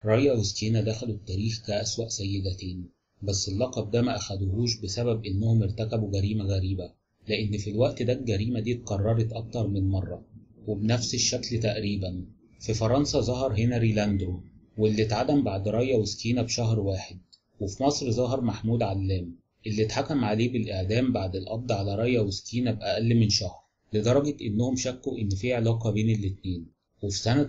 ريا وسكينة دخلوا التاريخ كأسوأ سيدتين، بس اللقب ده ما أخدوهوش بسبب إنهم ارتكبوا جريمة غريبة، لأن في الوقت ده الجريمة دي اتكررت أكتر من مرة وبنفس الشكل تقريبا. في فرنسا ظهر هنري لاندرو واللي اتعدم بعد ريا وسكينة بشهر واحد، وفي مصر ظهر محمود علام اللي اتحكم عليه بالإعدام بعد القبض على ريا وسكينة بأقل من شهر، لدرجة إنهم شكوا إن في علاقة بين الاتنين. وفي سنة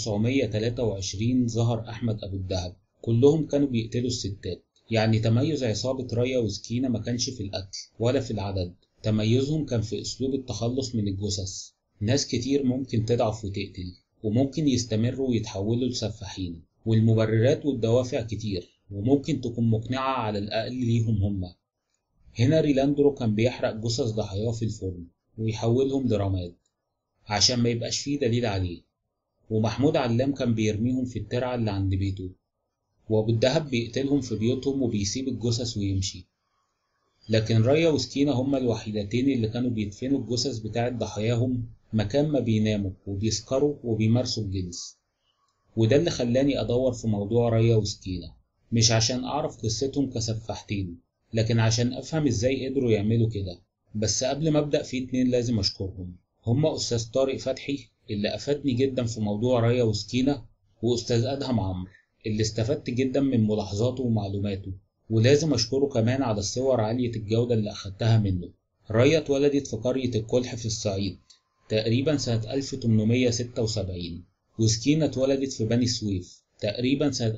1923 ظهر أحمد أبو الدهب. كلهم كانوا بيقتلوا الستات، يعني تميز عصابة ريا وسكينة ما كانش في القتل ولا في العدد، تميزهم كان في أسلوب التخلص من الجثث. ناس كتير ممكن تضعف وتقتل، وممكن يستمروا ويتحولوا لسفاحين، والمبررات والدوافع كتير وممكن تكون مقنعة على الأقل ليهم هما. هنري لاندرو كان بيحرق جثث ضحاياه في الفرن ويحولهم لرماد عشان ما يبقاش فيه دليل عليه، ومحمود علام كان بيرميهم في الترعة اللي عند بيته، وأبو الدهب بيقتلهم في بيوتهم وبيسيب الجثث ويمشي. لكن ريا وسكينة هما الوحيدتين اللي كانوا بيدفنوا الجثث بتاعت ضحاياهم مكان ما بيناموا وبيسكروا وبيمارسوا الجنس. وده اللي خلاني أدور في موضوع ريا وسكينة، مش عشان أعرف قصتهم كسفاحتين، لكن عشان أفهم إزاي قدروا يعملوا كده. بس قبل ما أبدأ في اتنين لازم أشكرهم، هما أستاذ طارق فتحي اللي أفادني جدا في موضوع ريا وسكينة، وأستاذ أدهم عمرو اللي استفدت جدا من ملاحظاته ومعلوماته، ولازم أشكره كمان على الصور عالية الجودة اللي أخدتها منه. ريا اتولدت في قرية الكلح في الصعيد تقريبا سنة 1876، وسكينة اتولدت في بني سويف تقريبا سنة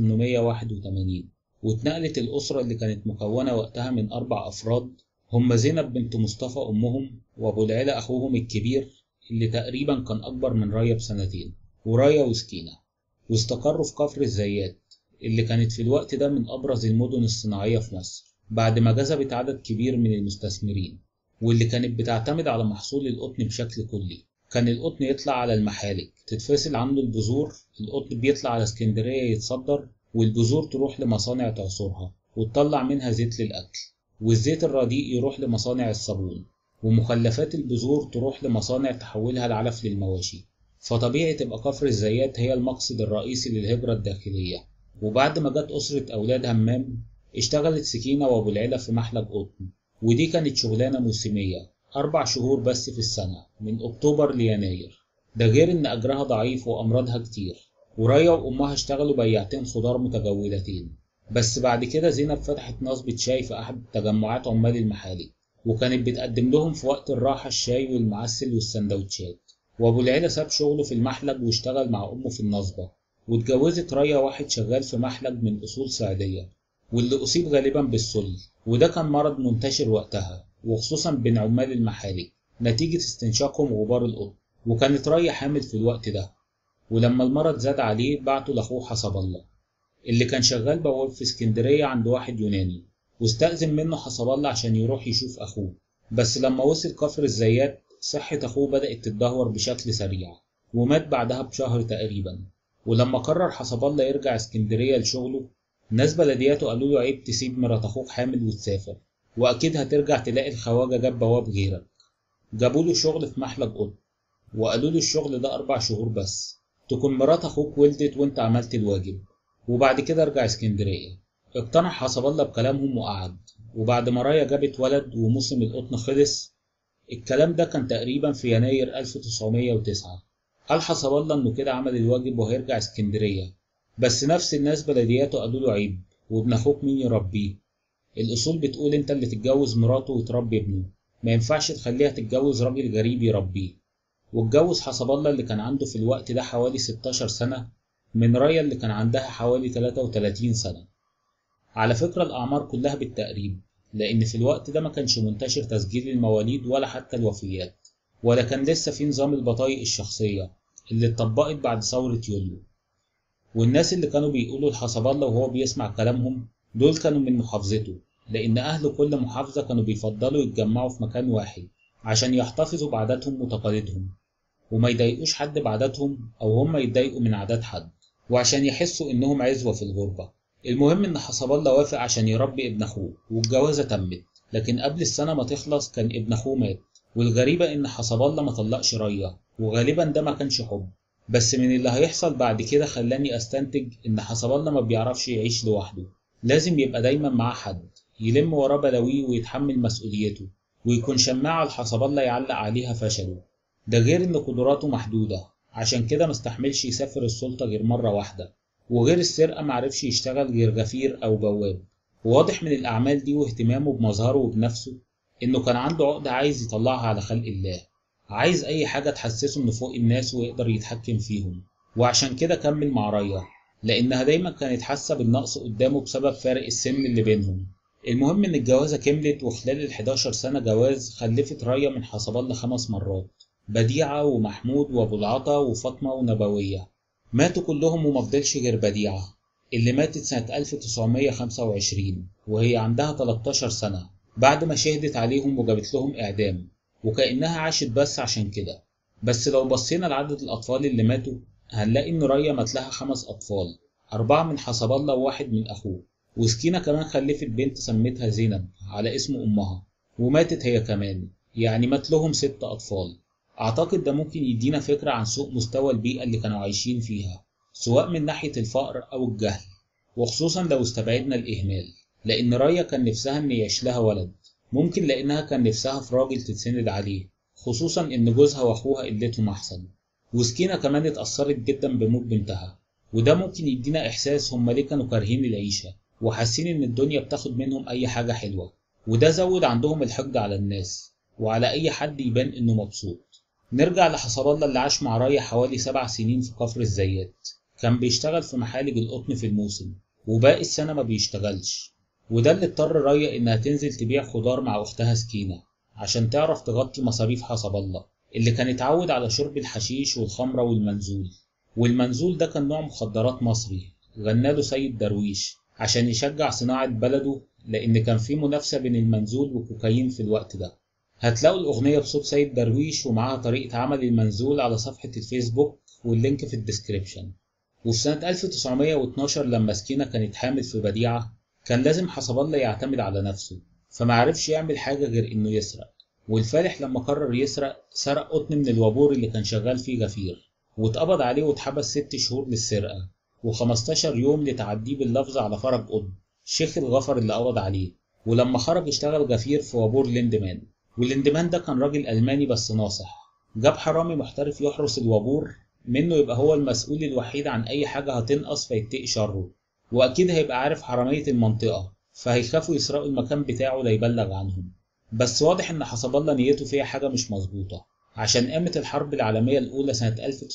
1881، واتنقلت الأسرة اللي كانت مكونة وقتها من 4 أفراد، هم زينب بنت مصطفى أمهم، وأبو العلا أخوهم الكبير اللي تقريبا كان أكبر من ريا بسنتين، وريا وسكينة. واستقروا في كفر الزيات اللي كانت في الوقت ده من أبرز المدن الصناعية في مصر بعد ما جذبت عدد كبير من المستثمرين، واللي كانت بتعتمد على محصول القطن بشكل كلي. كان القطن يطلع على المحالك تتفصل عنه البذور، القطن بيطلع على اسكندرية يتصدر، والبذور تروح لمصانع تعصرها وتطلع منها زيت للأكل، والزيت الرديء يروح لمصانع الصابون، ومخلفات البذور تروح لمصانع تحولها العلف للمواشي. فطبيعي تبقى كفر الزيات هي المقصد الرئيسي للهجرة الداخلية. وبعد ما جت أسرة أولاد همام، اشتغلت سكينة وأبو العلا في محلب قطن، ودي كانت شغلانة موسمية 4 شهور بس في السنة من أكتوبر ليناير، ده غير إن أجرها ضعيف وأمراضها كتير. وريا وأمها اشتغلوا بياعتين خضار متجولتين. بس بعد كده زينب فتحت نصبة شاي في أحد تجمعات عمال المحالي، وكانت بتقدم لهم في وقت الراحة الشاي والمعسل والسندوتشات. وأبو العلا ساب شغله في المحلب واشتغل مع أمه في النصبة، واتجوزت ريا واحد شغال في محلب من أصول صعيدية، واللي أصيب غالبا بالسل، وده كان مرض منتشر وقتها وخصوصا بين عمال المحالي نتيجة استنشاقهم غبار القطن. وكانت ريا حامل في الوقت ده، ولما المرض زاد عليه بعته لأخوه حسب الله اللي كان شغال بواب في اسكندرية عند واحد يوناني، واستأذن منه حسب الله عشان يروح يشوف أخوه. بس لما وصل كفر الزيات صحة أخوه بدأت تتدهور بشكل سريع، ومات بعدها بشهر تقريبا. ولما قرر حسب الله يرجع اسكندرية لشغله، ناس بلدياته قالوا له عيب تسيب مرات أخوك حامل وتسافر، وأكيد هترجع تلاقي الخواجة جاب بواب غيرك. جابوا له شغل في محلب قطن، وقالوا له الشغل ده 4 شهور بس، تكون مرات أخوك ولدت وأنت عملت الواجب، وبعد كده ارجع اسكندرية. اقتنع حسب الله بكلامهم وقعد. وبعد ما رايا جابت ولد وموسم القطن خلص، الكلام ده كان تقريبا في يناير 1909، قال حسب الله انه كده عمل الواجب وهيرجع اسكندرية. بس نفس الناس بلدياته قالوا له عيب، وابن اخوك مين يربيه؟ الاصول بتقول انت اللي تتجوز مراته وتربي ابنه، ما ينفعش تخليها تتجوز راجل غريب يربيه. واتجوز حسب الله اللي كان عنده في الوقت ده حوالي 16 سنة من رايا اللي كان عندها حوالي 33 سنة. على فكرة الأعمار كلها بالتقريب، لأن في الوقت ده ما كانش منتشر تسجيل المواليد ولا حتى الوفيات، ولا كان لسه في نظام البطايق الشخصية اللي اتطبقت بعد ثورة يوليو. والناس اللي كانوا بيقولوا لحسب الله وهو بيسمع كلامهم دول كانوا من محافظته، لأن أهل كل محافظة كانوا بيفضلوا يتجمعوا في مكان واحد عشان يحتفظوا بعاداتهم وتقاليدهم، وما يضايقوش حد بعاداتهم أو هم يتضايقوا من عادات حد، وعشان يحسوا إنهم عزوة في الغربة. المهم إن حسب الله وافق عشان يربي ابن أخوه، والجوازة تمت. لكن قبل السنة ما تخلص كان ابن أخوه مات. والغريبة إن حسب الله ما طلقش ريا، وغالبا ده ما كانش حب، بس من اللي هيحصل بعد كده خلاني استنتج ان حسب الله ما بيعرفش يعيش لوحده، لازم يبقى دايما معاه حد يلم وراه بلاويه ويتحمل مسؤوليته، ويكون شماعة لحسب الله يعلق عليها فشله. ده غير ان قدراته محدودة، عشان كده مستحملش يسافر السلطة غير مرة واحدة، وغير السرقة معرفش يشتغل غير غفير او بواب. وواضح من الاعمال دي واهتمامه بمظهره وبنفسه انه كان عنده عقدة عايز يطلعها على خلق الله، عايز اي حاجة تحسسه انه فوق الناس ويقدر يتحكم فيهم. وعشان كده كمل مع ريا، لانها دايما كانت حاسة بالنقص قدامه بسبب فارق السن اللي بينهم. المهم ان الجوازة كملت، وخلال ال11 سنة جواز خلفت ريا من حسب الله 5 مرات: بديعة ومحمود وابو العطا وفاطمة ونبوية. ماتوا كلهم ومفضلش غير بديعة اللي ماتت سنة 1925 وهي عندها 13 سنة، بعد ما شهدت عليهم وجابت لهم إعدام، وكأنها عاشت بس عشان كده. بس لو بصينا لعدد الأطفال اللي ماتوا هنلاقي إن ريا مات لها 5 أطفال، 4 من حسب الله وواحد من أخوه. وسكينة كمان خلفت بنت سمتها زينب على اسم أمها وماتت هي كمان، يعني مات لهم 6 أطفال. أعتقد ده ممكن يدينا فكرة عن سوء مستوى البيئة اللي كانوا عايشين فيها، سواء من ناحية الفقر أو الجهل، وخصوصا لو استبعدنا الإهمال. لأن ريا كان نفسها إن يعيش لها ولد، ممكن لأنها كان نفسها في راجل تتسند عليه، خصوصا إن جوزها وأخوها قلتهم أحسن. وسكينة كمان اتأثرت جدا بموت بنتها، وده ممكن يدينا إحساس هما ليه كانوا كارهين العيشة وحاسين إن الدنيا بتاخد منهم أي حاجة حلوة، وده زود عندهم الحقد على الناس وعلى أي حد يبان إنه مبسوط. نرجع لحسب الله اللي عاش مع ريا حوالي 7 سنين في كفر الزيات. كان بيشتغل في محالج القطن في الموسم، وباقي السنة ما بيشتغلش، وده اللي اضطر ريا إنها تنزل تبيع خضار مع أختها سكينة عشان تعرف تغطي مصاريف حسب الله اللي كان اتعود على شرب الحشيش والخمرة والمنزول. والمنزول ده كان نوع مخدرات مصري غناله سيد درويش عشان يشجع صناعة بلده، لأن كان في منافسة بين المنزول والكوكايين في الوقت ده. هتلاقوا الأغنية بصوت سيد درويش ومعاها طريقة عمل المنزول على صفحة الفيسبوك واللينك في الديسكريبشن. وفي سنة 1912 لما سكينة كانت حامل في بديعة، كان لازم حسب الله يعتمد على نفسه، فمعرفش يعمل حاجة غير إنه يسرق. والفالح لما قرر يسرق سرق قطن من الوابور اللي كان شغال فيه غفير، واتقبض عليه واتحبس 6 شهور للسرقة و15 يوم لتعديه باللفظ على فرج قطن شيخ الغفر اللي قبض عليه. ولما خرج اشتغل غفير في وابور ليندمان، والليندمان ده كان راجل ألماني بس ناصح، جاب حرامي محترف يحرس الوابور منه يبقى هو المسؤول الوحيد عن أي حاجة هتنقص فيتقي شره، وأكيد هيبقى عارف حرامية المنطقة فهيخافوا يسرقوا المكان بتاعه لا يبلغ عنهم. بس واضح إن حسب الله نيته فيها حاجة مش مظبوطة، عشان قامت الحرب العالمية الأولى سنة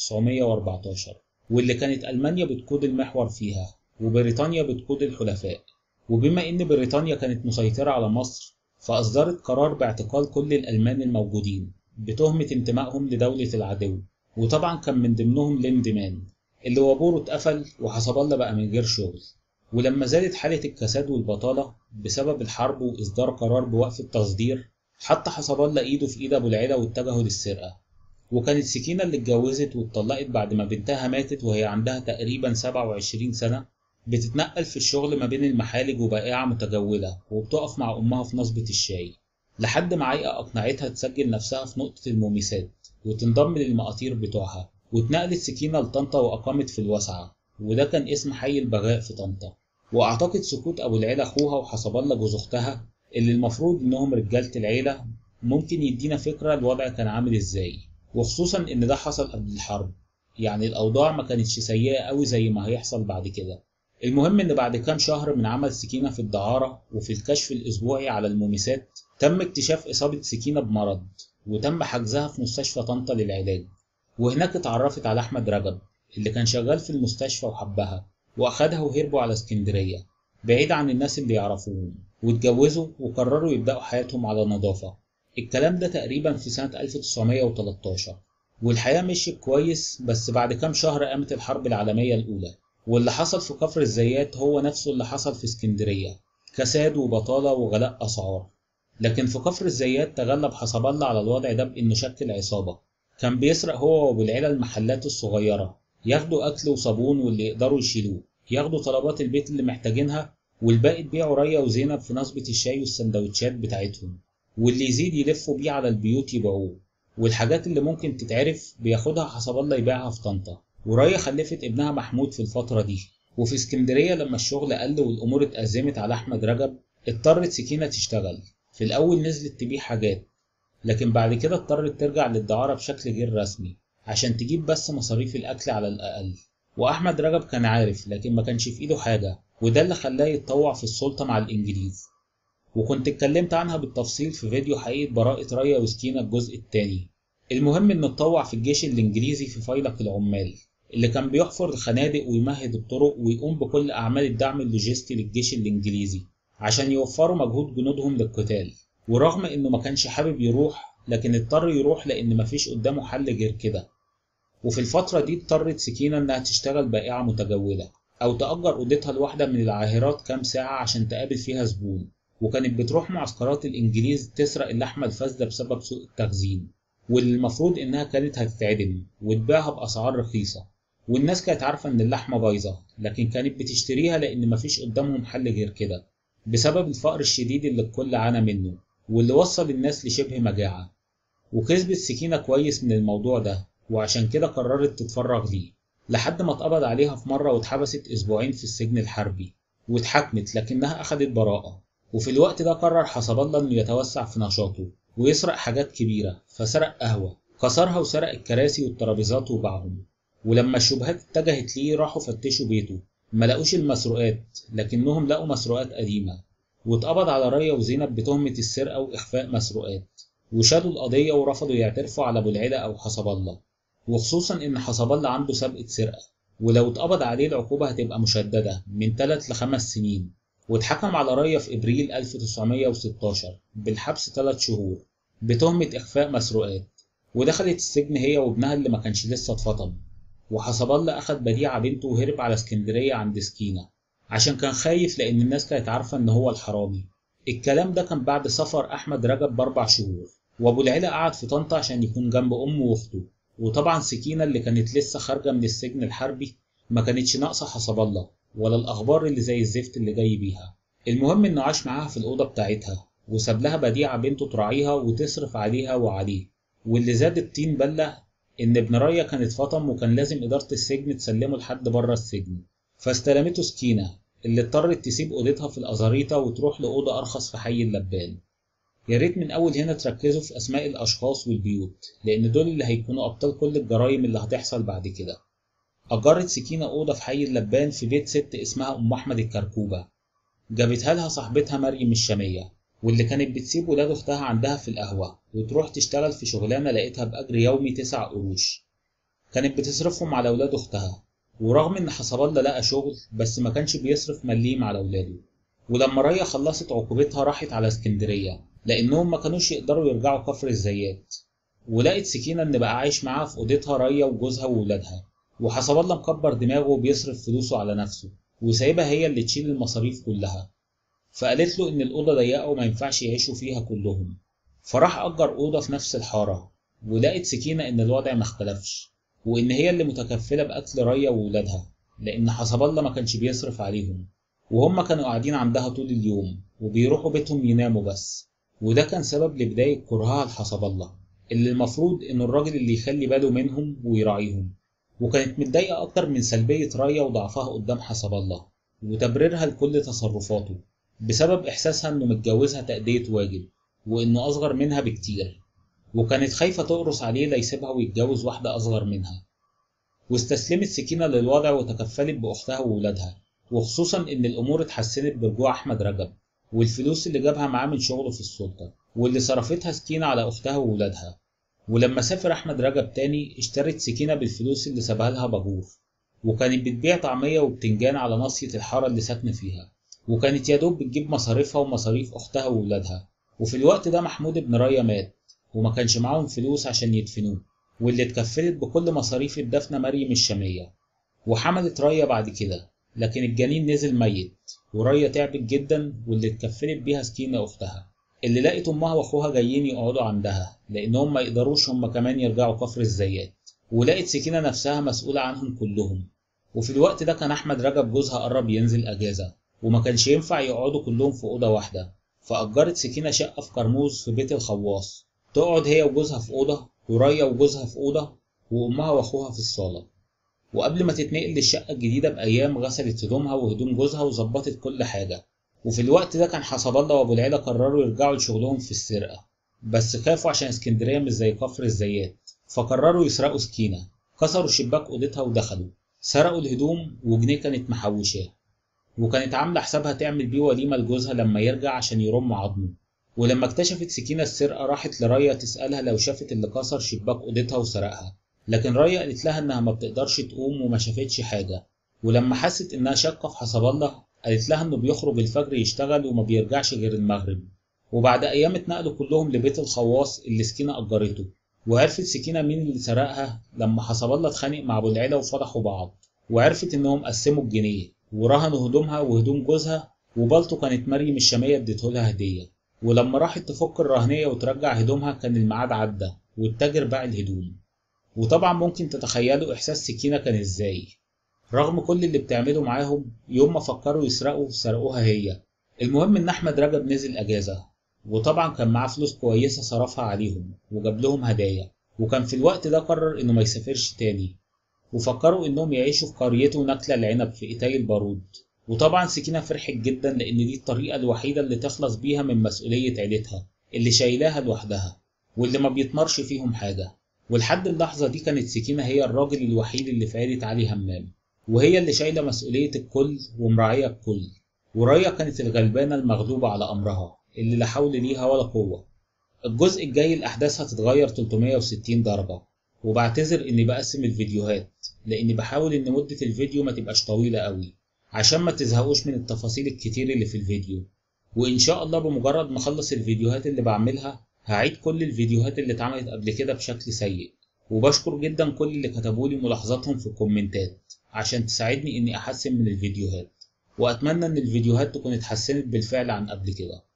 1914 واللي كانت ألمانيا بتقود المحور فيها وبريطانيا بتقود الحلفاء. وبما إن بريطانيا كانت مسيطرة على مصر، فأصدرت قرار باعتقال كل الألمان الموجودين بتهمة انتمائهم لدولة العدو، وطبعا كان من ضمنهم ليندمان اللي وابوره اتقفل وحسب الله بقى من غير شغل. ولما زادت حالة الكساد والبطالة بسبب الحرب وإصدار قرار بوقف التصدير، حط حسب الله إيده في إيد أبو العلا واتجهوا للسرقة. وكانت سكينة اللي اتجوزت واتطلقت بعد ما بنتها ماتت وهي عندها تقريبا 27 سنة، بتتنقل في الشغل ما بين المحالج وبائعة متجولة، وبتقف مع أمها في نصبة الشاي لحد ما عايقة أقنعتها تسجل نفسها في نقطة الموميسات وتنضم للمقاتير بتوعها. واتنقلت سكينة لطنطا وأقامت في الواسعة، وده كان اسم حي البغاء في طنطا. وأعتقد سكوت أبو العلا أخوها وحسب الله جوز أختها اللي المفروض إنهم رجالة العيلة ممكن يدينا فكرة الوضع كان عامل إزاي، وخصوصا إن ده حصل قبل الحرب، يعني الأوضاع ما كانتش سيئة أوي زي ما هيحصل بعد كده. المهم إن بعد كام شهر من عمل سكينة في الدعارة وفي الكشف الأسبوعي على الموميسات، تم اكتشاف إصابة سكينة بمرض وتم حجزها في مستشفى طنطا للعلاج. وهناك اتعرفت على أحمد رجب اللي كان شغال في المستشفى وحبها، وأخدها وهربوا على اسكندرية بعيد عن الناس اللي يعرفوهم، واتجوزوا وقرروا يبدأوا حياتهم على نظافة. الكلام ده تقريبا في سنة 1913، والحياة مشيت كويس. بس بعد كام شهر قامت الحرب العالمية الأولى، واللي حصل في كفر الزيات هو نفسه اللي حصل في اسكندرية: كساد وبطالة وغلاء أسعار. لكن في كفر الزيات تغلب حسب الله على الوضع ده بإنه شكل عصابة كان بيسرق هو وأبو العلا المحلات الصغيرة، ياخدوا أكل وصابون واللي يقدروا يشيلوه، ياخدوا طلبات البيت اللي محتاجينها، والباقي تبيعوا ريا وزينب في نصبة الشاي والسندوتشات بتاعتهم، واللي يزيد يلفوا بيه على البيوت يبيعوه، والحاجات اللي ممكن تتعرف بياخدها حسب الله يبيعها في طنطا. وريا خلفت ابنها محمود في الفترة دي. وفي اسكندرية لما الشغل قل والأمور اتأزمت على أحمد رجب اضطرت سكينة تشتغل. في الأول نزلت تبيع حاجات، لكن بعد كده اضطرت ترجع للدعارة بشكل غير رسمي عشان تجيب بس مصاريف الأكل على الأقل. وأحمد رجب كان عارف لكن ما كانش في إيده حاجة، وده اللي خلاه يتطوع في السلطة مع الإنجليز. وكنت اتكلمت عنها بالتفصيل في فيديو حقيقة براءة ريا وسكينة الجزء الثاني. المهم إنه اتطوع في الجيش الإنجليزي في فيلق العمال اللي كان بيحفر الخنادق ويمهد الطرق ويقوم بكل أعمال الدعم اللوجستي للجيش الإنجليزي عشان يوفروا مجهود جنودهم للقتال. ورغم إنه ما كانش حابب يروح لكن اضطر يروح لأن مفيش قدامه حل غير كده. وفي الفترة دي اضطرت سكينة إنها تشتغل بائعة متجولة أو تأجر أوضتها لواحدة من العاهرات كام ساعة عشان تقابل فيها زبون. وكانت بتروح معسكرات الإنجليز تسرق اللحمة الفاسدة بسبب سوء التخزين، واللي المفروض إنها كانت هتتعدم وتبيعها بأسعار رخيصة. والناس كانت عارفة إن اللحمة بايظة لكن كانت بتشتريها لأن مفيش قدامهم حل غير كده بسبب الفقر الشديد اللي الكل عانى منه واللي وصل الناس لشبه مجاعة. وكسبت سكينة كويس من الموضوع ده، وعشان كده قررت تتفرغ ليه لحد ما اتقبض عليها في مرة واتحبست أسبوعين في السجن الحربي واتحاكمت لكنها أخدت براءة. وفي الوقت ده قرر حسب الله إنه يتوسع في نشاطه ويسرق حاجات كبيرة، فسرق قهوة كسرها وسرق الكراسي والترابيزات وباعهم. ولما الشبهات اتجهت ليه راحوا فتشوا بيته، ما لقوش المسروقات لكنهم لقوا مسروقات قديمة. واتقبض على ريا وزينب بتهمة السرقة وإخفاء مسروقات، وشالوا القضية ورفضوا يعترفوا على أبو العلا أو حسب الله، وخصوصا إن حسب الله عنده سابقة سرقة، ولو اتقبض عليه العقوبة هتبقى مشددة من 3 ل5 سنين. واتحكم على ريا في إبريل 1916 بالحبس 3 شهور بتهمة إخفاء مسروقات، ودخلت السجن هي وابنها اللي ما كانش لسه اتفطم. وحسب الله أخد بديعة بنته وهرب على اسكندرية عند سكينة عشان كان خايف لأن الناس كانت عارفة إن هو الحرامي. الكلام ده كان بعد سفر أحمد رجب ب4 شهور، وأبو العلا قعد في طنطا عشان يكون جنب أمه وأخته. وطبعا سكينة اللي كانت لسه خارجة من السجن الحربي ما كانتش ناقصة حسب الله ولا الأخبار اللي زي الزفت اللي جاي بيها. المهم إنه عاش معاها في الأوضة بتاعتها وساب لها بديعة بنته تراعيها وتصرف عليها وعليه. واللي زاد الطين بلة إن ابن ريا كان اتفطم وكان لازم إدارة السجن تسلمه لحد بره السجن، فاستلمته سكينة اللي اضطرت تسيب أوضتها في الأزاريطة وتروح لأوضة أرخص في حي اللبان. يا ريت من أول هنا تركزوا في أسماء الأشخاص والبيوت لأن دول اللي هيكونوا أبطال كل الجرايم اللي هتحصل بعد كده. أجرت سكينة أوضة في حي اللبان في بيت ست اسمها أم أحمد الكركوبة، جابتها لها صاحبتها مريم الشامية، واللي كانت بتسيب ولاد أختها عندها في القهوة وتروح تشتغل في شغلانة لقيتها بأجر يومي 9 قروش. كانت بتصرفهم على ولاد أختها، ورغم إن حسب الله لقى شغل بس ما كانش بيصرف مليم على ولاده. ولما ريا خلصت عقوبتها راحت على اسكندرية لأنهم ما كانوش يقدروا يرجعوا كفر الزيات. ولقت سكينة إن بقى عايش معاها في أوضتها ريا وجوزها وولادها، وحسب الله مكبر دماغه وبيصرف فلوسه على نفسه وسايبها هي اللي تشيل المصاريف كلها. فقالت له إن الأوضة ضيقة وما ينفعش يعيشوا فيها كلهم، فراح أجر أوضة في نفس الحارة. ولقت سكينة إن الوضع مختلفش وإن هي اللي متكفلة بأكل ريا وولادها لأن حسب الله ما كانش بيصرف عليهم، وهم كانوا قاعدين عندها طول اليوم وبيروحوا بيتهم يناموا بس. وده كان سبب لبداية كرهها لحسب الله اللي المفروض إنه الراجل اللي يخلي باله منهم ويراعيهم. وكانت متضايقة أكتر من سلبية ريا وضعفها قدام حسب الله وتبريرها لكل تصرفاته بسبب إحساسها إنه متجوزها تأدية واجب وإنه أصغر منها بكتير، وكانت خايفة تقرص عليه ليسيبها ويتجوز واحدة أصغر منها. واستسلمت سكينة للوضع وتكفلت بأختها وولادها، وخصوصا إن الأمور اتحسنت برجوع أحمد رجب والفلوس اللي جابها معاه من شغله في السلطة واللي صرفتها سكينة على أختها وولادها. ولما سافر أحمد رجب تاني اشترت سكينة بالفلوس اللي سابها لها باجور، وكانت بتبيع طعمية وبتنجان على ناصية الحارة اللي ساكنة فيها، وكانت يادوب بتجيب مصاريفها ومصاريف أختها وولادها. وفي الوقت ده محمود ابن ريا مات وما كانش معاهم فلوس عشان يدفنوه، واللي اتكفلت بكل مصاريف الدفنة مريم الشامية. وحملت ريا بعد كده لكن الجنين نزل ميت، وريا تعبت جدا واللي اتكفلت بيها سكينة أختها اللي لقت أمها وأخوها جايين يقعدوا عندها لأنهم ما يقدروش هم كمان يرجعوا كفر الزيات. ولقت سكينة نفسها مسؤولة عنهم كلهم. وفي الوقت ده كان أحمد رجب جوزها قرب ينزل أجازة وما كانش ينفع يقعدوا كلهم في أوضة واحدة، فأجرت سكينة شقة في كرموز في بيت الخواص تقعد هي وجوزها في أوضة وريا وجوزها في أوضة وأمها وأخوها في الصالة. وقبل ما تتنقل للشقة الجديدة بأيام غسلت هدومها وهدوم جوزها وظبطت كل حاجة. وفي الوقت ده كان حسب الله وأبو العيلة قرروا يرجعوا لشغلهم في السرقة، بس خافوا عشان اسكندرية مش زي كفر الزيات، فقرروا يسرقوا سكينة. كسروا شباك أوضتها ودخلوا، سرقوا الهدوم وجنيه كانت محوشاه، وكانت عاملة حسابها تعمل بيه وليمة لجوزها لما يرجع عشان يرم عظمه. ولما اكتشفت سكينة السرقة راحت لريا تسألها لو شافت اللي كسر شباك أوضتها وسرقها، لكن ريا قالت لها إنها ما بتقدرش تقوم وما شافتش حاجة. ولما حست إنها شاكة في حسب الله قالت لها إنه بيخرج الفجر يشتغل وما بيرجعش غير المغرب. وبعد أيام اتنقلوا كلهم لبيت الخواص اللي سكينة أجرته. وعرفت سكينة مين اللي سرقها لما حسب الله اتخانق مع أبو العيلة وفضحوا بعض، وعرفت إنهم قسموا الجنيه ورهنوا هدومها وهدوم جوزها، وبالطو كانت مريم الشامية اديتهولها هدية. ولما راحت تفك الرهنية وترجع هدومها كان الميعاد عدى والتاجر باع الهدوم. وطبعا ممكن تتخيلوا إحساس سكينة كان إزاي. رغم كل اللي بتعمله معاهم، يوم ما فكروا يسرقوا سرقوها هي. المهم إن أحمد رجب نزل أجازة، وطبعا كان معاه فلوس كويسة صرفها عليهم وجاب لهم هدايا. وكان في الوقت ده قرر إنه ما يسافرش تاني، وفكروا إنهم يعيشوا في قريته نكلة العنب في إيتاي البارود. وطبعا سكينة فرحت جدا لأن دي الطريقة الوحيدة اللي تخلص بيها من مسؤولية عيلتها اللي شايلاها لوحدها واللي ما بيتمرش فيهم حاجة. ولحد اللحظة دي كانت سكينة هي الراجل الوحيد اللي في عيلة علي همام، وهي اللي شايلة مسؤولية الكل ومراعية الكل. وريا كانت الغلبانة المغلوبة على أمرها اللي لا حول ليها ولا قوة. الجزء الجاي الأحداث هتتغير 360 درجة، وبعتذر إني بقسم الفيديوهات لأني بحاول إن مدة الفيديو ما تبقاش طويلة قوي عشان ما تزهقوش من التفاصيل الكتير اللي في الفيديو. وإن شاء الله بمجرد ما أخلص الفيديوهات اللي بعملها هعيد كل الفيديوهات اللي اتعملت قبل كده بشكل سيء. وبشكر جدا كل اللي كتبولي ملاحظاتهم في الكومنتات عشان تساعدني إني أحسن من الفيديوهات، وأتمنى إن الفيديوهات تكون اتحسنت بالفعل عن قبل كده.